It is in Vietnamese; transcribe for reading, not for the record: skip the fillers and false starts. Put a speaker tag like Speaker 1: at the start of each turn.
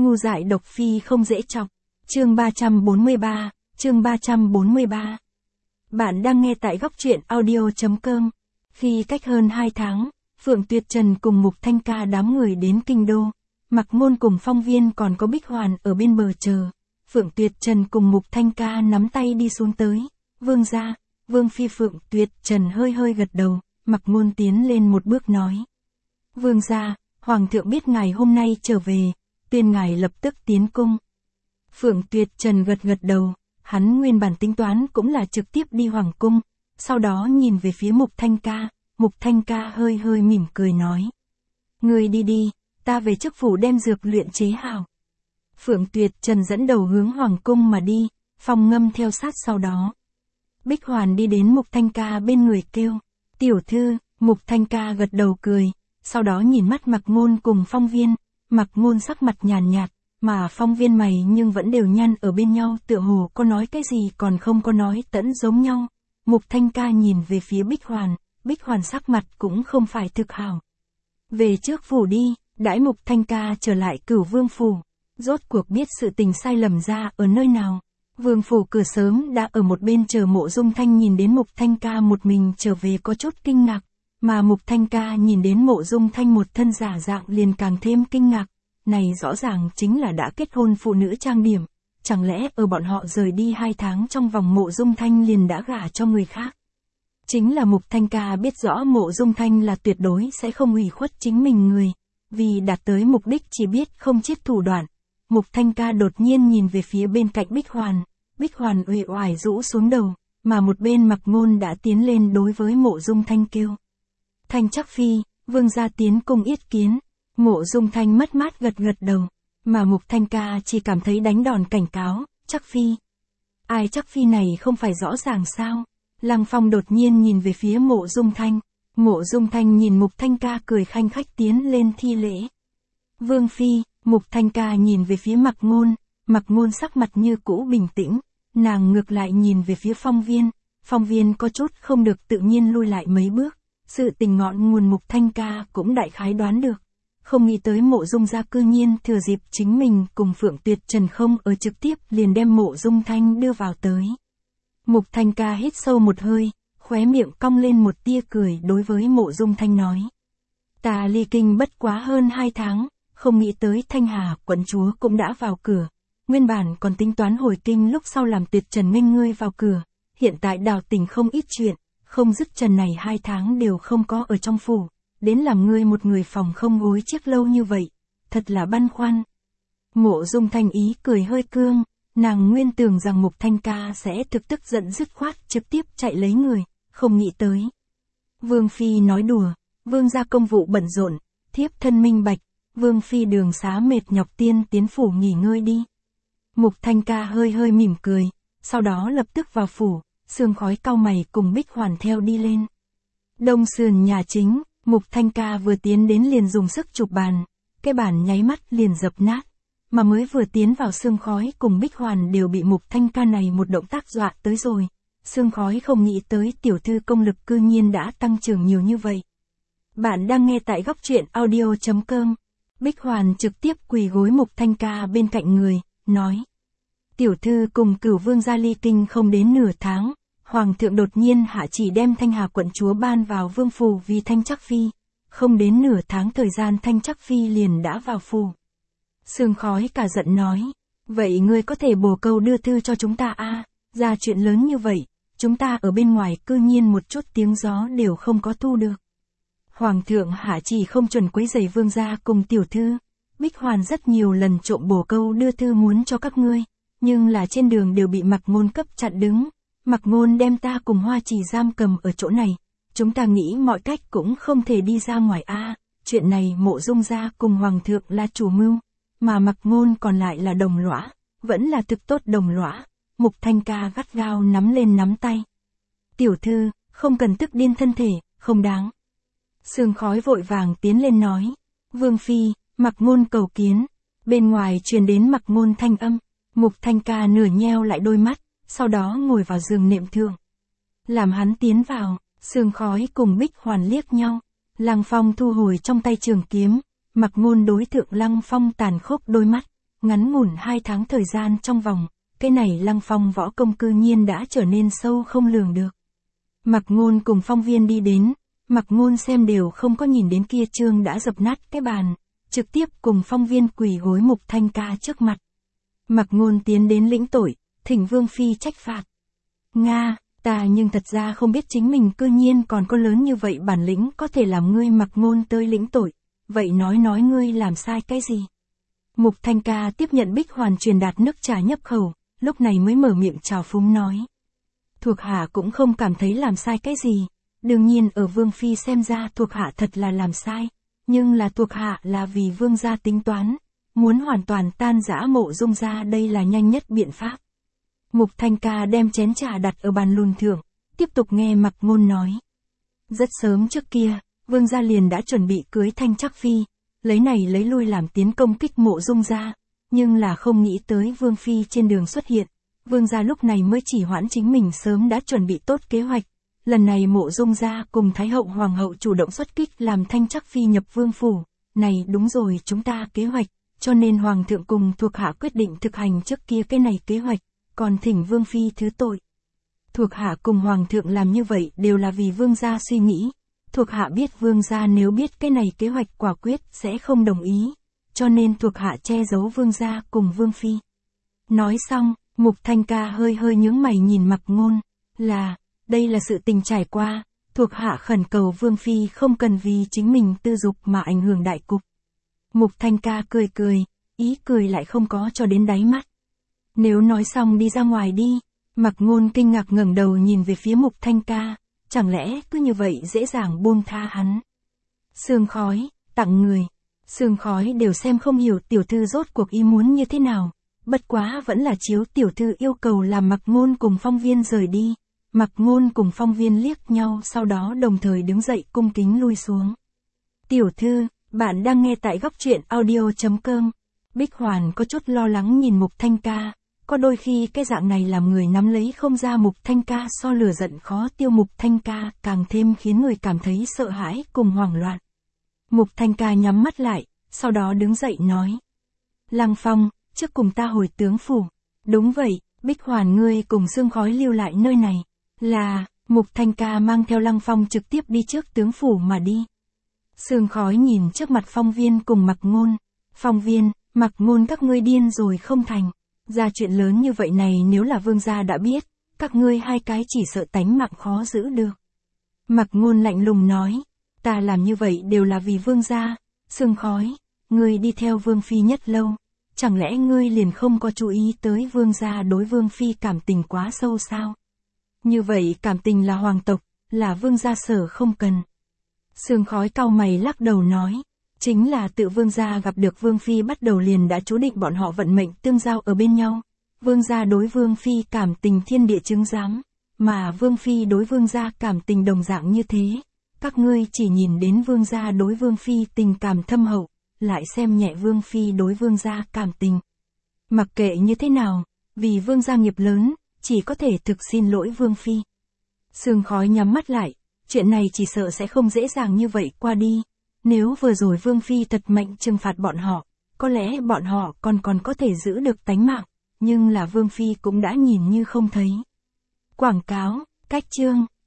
Speaker 1: Ngu dại độc phi không dễ chọc. Chương 343, chương 343. Bạn đang nghe tại góc truyện audio.com. Khi cách hơn 2 tháng, Phượng Tuyệt Trần cùng Mục Thanh Ca đám người đến kinh đô. Mặc Ngôn cùng Phong Viên còn có Bích Hoàn ở bên bờ chờ. Phượng Tuyệt Trần cùng Mục Thanh Ca nắm tay đi xuống tới. Vương gia, Vương phi. Phượng Tuyệt Trần hơi hơi gật đầu. Mặc Ngôn tiến lên một bước nói: Vương gia, Hoàng thượng biết ngài hôm nay trở về, tuyên ngài lập tức tiến cung. Phượng Tuyệt Trần gật gật đầu, hắn nguyên bản tính toán cũng là trực tiếp đi Hoàng cung, sau đó nhìn về phía Mục Thanh Ca. Mục Thanh Ca hơi hơi mỉm cười nói: Ngươi đi đi, ta về trước phủ đem dược luyện chế hảo. Phượng Tuyệt Trần dẫn đầu hướng Hoàng cung mà đi, Phong Ngâm theo sát sau đó. Bích Hoàn đi đến Mục Thanh Ca bên người kêu: Tiểu thư. Mục Thanh Ca gật đầu cười, sau đó nhìn mắt Mặc Ngôn cùng Phong Viên. Mặc Ngôn sắc mặt nhàn nhạt, mà Phong Viên mày nhưng vẫn đều nhăn ở bên nhau, tựa hồ có nói cái gì còn không có nói tẫn giống nhau. Mục Thanh Ca nhìn về phía Bích Hoàn, Bích Hoàn sắc mặt cũng không phải thực hảo. Về trước phủ đi. Đãi Mục Thanh Ca trở lại Cửu Vương phủ, rốt cuộc biết sự tình sai lầm ra ở nơi nào. Vương phủ cửa sớm đã ở một bên chờ. Mộ Dung Thanh nhìn đến Mục Thanh Ca một mình trở về có chút kinh ngạc, mà Mục Thanh Ca nhìn đến Mộ Dung Thanh một thân giả dạng liền càng thêm kinh ngạc. Này rõ ràng chính là đã kết hôn phụ nữ trang điểm, chẳng lẽ ở bọn họ rời đi 2 tháng trong vòng Mộ Dung Thanh liền đã gả cho người khác? Chính là Mục Thanh Ca biết rõ Mộ Dung Thanh là tuyệt đối sẽ không ủy khuất chính mình người, vì đạt tới mục đích chỉ biết không chết thủ đoạn. Mục Thanh Ca đột nhiên nhìn về phía bên cạnh Bích Hoàn, Bích Hoàn uể oải rũ xuống đầu, mà một bên Mặc Ngôn đã tiến lên đối với Mộ Dung Thanh kêu: Thanh chắc phi, vương gia tiến cung yết kiến. Mộ Dung Thanh mất mát gật gật đầu, mà Mục Thanh Ca chỉ cảm thấy đánh đòn cảnh cáo: Chắc phi? Ai chắc phi này không phải rõ ràng sao? Lăng Phong đột nhiên nhìn về phía Mộ Dung Thanh. Mộ Dung Thanh nhìn Mục Thanh Ca cười khanh khách tiến lên thi lễ: Vương phi. Mục Thanh Ca nhìn về phía Mặc Ngôn, Mặc Ngôn sắc mặt như cũ bình tĩnh, nàng ngược lại nhìn về phía Phong Viên. Phong Viên có chút không được tự nhiên lui lại mấy bước. Sự tình ngọn nguồn Mục Thanh Ca cũng đại khái đoán được, không nghĩ tới Mộ Dung gia cư nhiên thừa dịp chính mình cùng Phượng Tuyệt Trần không ở trực tiếp liền đem Mộ Dung Thanh đưa vào tới. Mục Thanh Ca hít sâu một hơi, khóe miệng cong lên một tia cười đối với Mộ Dung Thanh nói: Ta ly kinh bất quá hơn 2 tháng, không nghĩ tới Thanh Hà quận chúa cũng đã vào cửa. Nguyên bản còn tính toán hồi kinh lúc sau làm Tuyệt Trần nghênh ngươi vào cửa, hiện tại đào tình không ít chuyện, không dứt Trần này 2 tháng đều không có ở trong phủ, đến làm ngươi một người phòng không gối chiếc lâu như vậy, thật là băn khoăn. Mộ Dung Thanh ý cười hơi cương, nàng nguyên tưởng rằng Mục Thanh Ca sẽ thực tức giận dứt khoát trực tiếp chạy lấy người, không nghĩ tới. Vương phi nói đùa, vương gia công vụ bận rộn, thiếp thân minh bạch, vương phi đường xá mệt nhọc tiên tiến phủ nghỉ ngơi đi. Mục Thanh Ca hơi hơi mỉm cười, sau đó lập tức vào phủ, Sương Khói cau mày cùng Bích Hoàn theo đi lên. Đông sườn nhà chính, Mục Thanh Ca vừa tiến đến liền dùng sức chụp bàn, cái bàn nháy mắt liền dập nát, mà mới vừa tiến vào Sương Khói cùng Bích Hoàn đều bị Mục Thanh Ca này một động tác dọa tới rồi. Sương Khói không nghĩ tới tiểu thư công lực cư nhiên đã tăng trưởng nhiều như vậy. Bạn đang nghe tại góc truyện audio.com. Bích Hoàn trực tiếp quỳ gối Mục Thanh Ca bên cạnh người, nói: Tiểu thư cùng Cửu Vương gia ly kinh không đến nửa tháng, Hoàng thượng đột nhiên hạ chỉ đem Thanh Hà quận chúa ban vào vương phủ vì Thanh chắc phi, không đến nửa tháng thời gian Thanh chắc phi liền đã vào phủ. Sương Khói cả giận nói: Vậy ngươi có thể bổ câu đưa thư cho chúng ta a? Ra chuyện lớn như vậy, chúng ta ở bên ngoài cư nhiên một chút tiếng gió đều không có thu được. Hoàng thượng hạ chỉ không chuẩn quấy rầy vương gia cùng tiểu thư. Bích Hoàn rất nhiều lần trộm bổ câu đưa thư muốn cho các ngươi, nhưng là trên đường đều bị Mặc Ngôn cấp chặn đứng. Mặc Ngôn đem ta cùng Hoa Trì giam cầm ở chỗ này, chúng ta nghĩ mọi cách cũng không thể đi ra ngoài a. Chuyện này Mộ Dung gia cùng Hoàng thượng là chủ mưu, mà Mặc Ngôn còn lại là đồng lõa, vẫn là thực tốt đồng lõa. Mục Thanh Ca gắt gao nắm lên nắm tay. Tiểu thư, không cần tức điên thân thể, không đáng. Sương Khói vội vàng tiến lên nói: Vương phi, Mặc Ngôn cầu kiến. Bên ngoài truyền đến Mặc Ngôn thanh âm. Mục Thanh Ca nửa nheo lại đôi mắt, sau đó ngồi vào giường nệm thượng. Làm hắn tiến vào, Sương Khói cùng Bích Hoàn liếc nhau. Lăng Phong thu hồi trong tay trường kiếm, Mặc Ngôn đối thượng Lăng Phong tàn khốc đôi mắt, ngắn ngủn 2 tháng thời gian trong vòng, cái này Lăng Phong võ công cư nhiên đã trở nên sâu không lường được. Mạc Ngôn cùng Phong Viên đi đến, Mạc Ngôn xem đều không có nhìn đến kia trương đã dập nát cái bàn, trực tiếp cùng Phong Viên quỳ gối Mục Thanh Ca trước mặt. Mạc Ngôn tiến đến lĩnh tội, thỉnh Vương Phi trách phạt. Nga, ta nhưng thật ra không biết chính mình cư nhiên còn có lớn như vậy bản lĩnh có thể làm ngươi Mạc Ngôn tới lĩnh tội, vậy nói ngươi làm sai cái gì? Mục Thanh Ca tiếp nhận Bích Hoàn truyền đạt nước trà nhấp khẩu, lúc này mới mở miệng trào phúng nói. Thuộc hạ cũng không cảm thấy làm sai cái gì, đương nhiên ở Vương Phi xem ra thuộc hạ thật là làm sai, nhưng là thuộc hạ là vì Vương gia tính toán, muốn hoàn toàn tan rã Mộ Dung gia đây là nhanh nhất biện pháp. Mục Thanh Ca đem chén trà đặt ở bàn lùn thượng, tiếp tục nghe Mạc Ngôn nói. Rất sớm trước kia, Vương gia liền đã chuẩn bị cưới Thanh Trắc Phi, lấy này lấy lui làm tiến công kích Mộ Dung gia, nhưng là không nghĩ tới Vương Phi trên đường xuất hiện, Vương gia lúc này mới chỉ hoãn chính mình sớm đã chuẩn bị tốt kế hoạch. Lần này Mộ Dung gia cùng Thái hậu Hoàng hậu chủ động xuất kích làm Thanh Trắc Phi nhập vương phủ, này đúng rồi chúng ta kế hoạch, cho nên Hoàng thượng cùng thuộc hạ quyết định thực hành trước kia cái này kế hoạch, còn thỉnh Vương Phi thứ tội. Thuộc hạ cùng Hoàng thượng làm như vậy đều là vì Vương gia suy nghĩ, thuộc hạ biết Vương gia nếu biết cái này kế hoạch quả quyết sẽ không đồng ý, cho nên thuộc hạ che giấu Vương gia cùng Vương Phi. Nói xong, Mục Thanh Ca hơi nhướng mày nhìn Mạc Ngôn, đây là sự tình trải qua, thuộc hạ khẩn cầu Vương Phi không cần vì chính mình tư dục mà ảnh hưởng đại cục. Mục Thanh Ca cười, ý cười lại không có cho đến đáy mắt. Nếu nói xong đi ra ngoài đi, Mạc Ngôn kinh ngạc ngẩng đầu nhìn về phía Mục Thanh Ca, chẳng lẽ cứ như vậy dễ dàng buông tha hắn. Sương khói, tặng người, sương khói đều xem không hiểu tiểu thư rốt cuộc ý muốn như thế nào, bất quá vẫn là chiếu tiểu thư yêu cầu làm Mạc Ngôn cùng Phong Viên rời đi. Mạc Ngôn cùng Phong Viên liếc nhau sau đó đồng thời đứng dậy cung kính lui xuống. Tiểu thư, bạn đang nghe tại góc truyện audio.com. Bích Hoàn có chút lo lắng nhìn Mục Thanh Ca, có đôi khi cái dạng này làm người nắm lấy không ra Mục Thanh Ca so lửa giận khó tiêu Mục Thanh Ca càng thêm khiến người cảm thấy sợ hãi cùng hoảng loạn. Mục Thanh Ca nhắm mắt lại, sau đó đứng dậy nói. Lăng Phong, trước cùng ta hồi tướng phủ. Đúng vậy, Bích Hoàn ngươi cùng Sương Khói lưu lại nơi này. Mục Thanh Ca mang theo Lăng Phong trực tiếp đi trước tướng phủ mà đi. Sương Khói nhìn trước mặt Phong Viên cùng Mạc Ngôn. Phong Viên, Mạc Ngôn các ngươi điên rồi không thành. Ra chuyện lớn như vậy này nếu là Vương gia đã biết, các ngươi hai cái chỉ sợ tánh mạng khó giữ được. Mạc Ngôn lạnh lùng nói, ta làm như vậy đều là vì Vương gia. Sương Khói, ngươi đi theo Vương Phi nhất lâu, chẳng lẽ ngươi liền không có chú ý tới Vương gia đối Vương Phi cảm tình quá sâu sao? Như vậy cảm tình là hoàng tộc, là Vương gia sở không cần. Sương Khói cau mày lắc đầu nói, chính là tự Vương gia gặp được Vương Phi bắt đầu liền đã chú định bọn họ vận mệnh tương giao ở bên nhau. Vương gia đối Vương Phi cảm tình thiên địa chứng giám, mà Vương Phi đối Vương gia cảm tình đồng dạng như thế. Các ngươi chỉ nhìn đến Vương gia đối Vương Phi tình cảm thâm hậu, lại xem nhẹ Vương Phi đối Vương gia cảm tình. Mặc kệ như thế nào, vì Vương gia nghiệp lớn, chỉ có thể thực xin lỗi Vương Phi. Sương Khói nhắm mắt lại, chuyện này chỉ sợ sẽ không dễ dàng như vậy qua đi. Nếu vừa rồi Vương Phi thật mạnh trừng phạt bọn họ, có lẽ bọn họ còn có thể giữ được tánh mạng, nhưng là Vương Phi cũng đã nhìn như không thấy. Quảng cáo, cách chương.